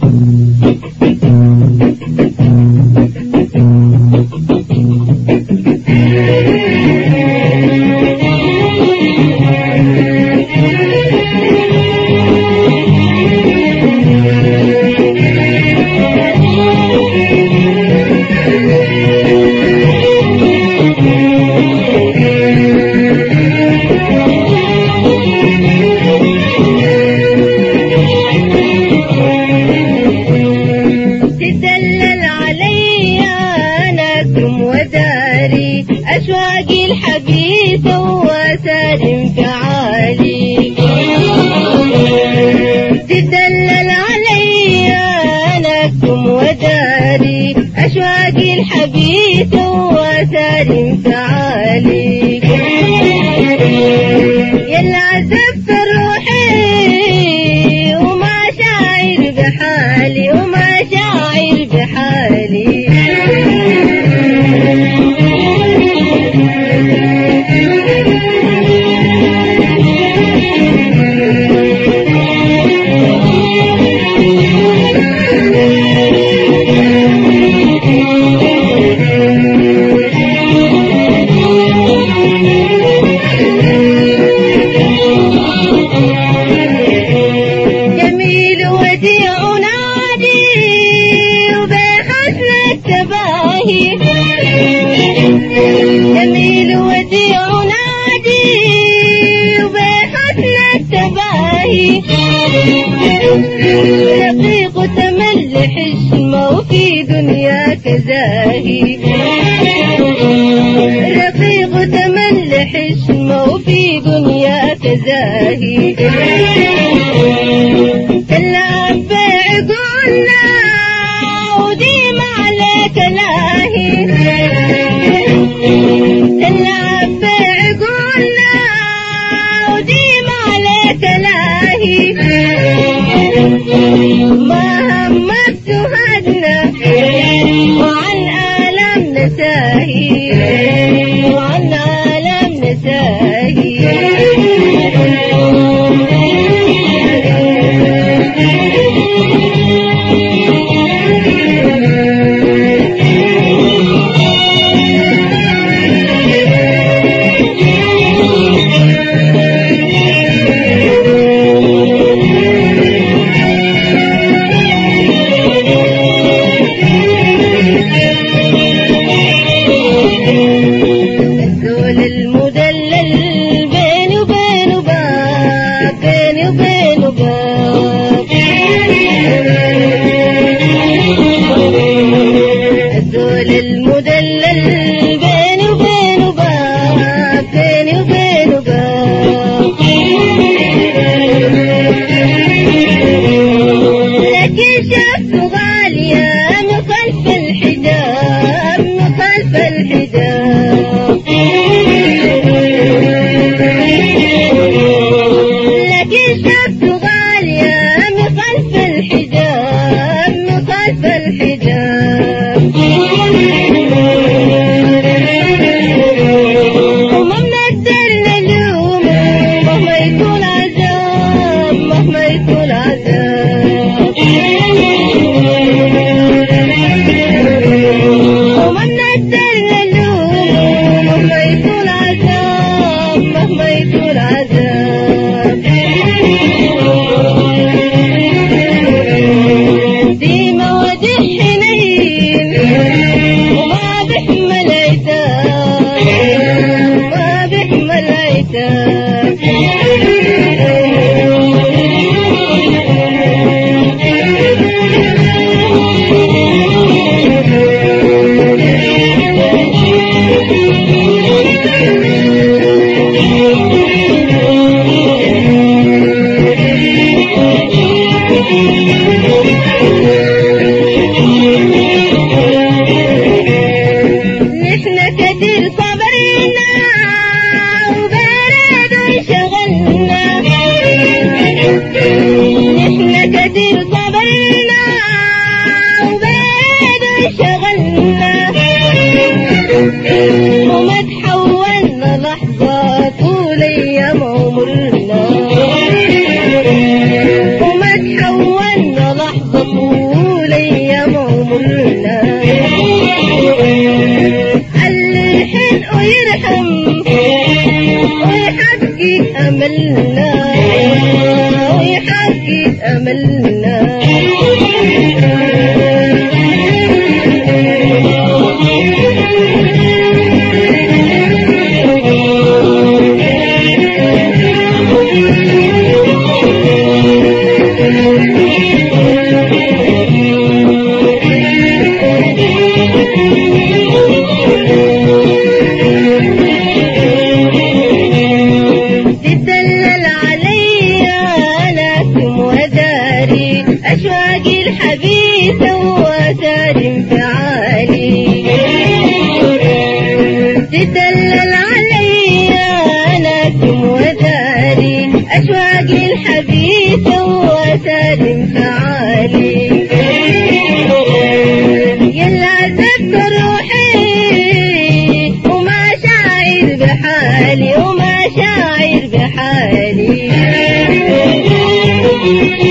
أشواقي الحبيثة وسار انفعالي تدلل علي أنكم وداري أشواقي الحبيثة وسار انفعالي يلا عذبت روحي وما شاعر بحالي وما شاعر بحالي جميل وديع نادي وبحسن التباهي جميل وديع نادي وبحسن التباهي رقيق تملح الشمى وفي دنياك زاهي رقيق تملح الشمى وفي دنياك زاهي تلعب بعقولنا وديم عليك لاهي تلعب بعقولنا وديم عليك لاهي ما همت تهدنا وعن آلامنا ساهي وعن آلامنا ساهي المدلل بيني وبينه باب بيني وبينه باب الذول المدلل بيني وبينه باب بيني وبينه باب لكن شافته غالية من خلف الحجاب من خلف الحجاب لكن شافته غالية من خلف الحجاب من خلف الحجاب وما بنقدر نلومه مهما يكون عذاب مهما يكون عذاب يزدحم ويحقق أملنا ويحقق أملنا. أشواقي الحبيثة وسار انفعالي تدلل علي ناكم وداري. أشواقي الحبيثة وسار انفعالي يلا زدت روحي وما شاعر بحالي وما شاعر بحالي.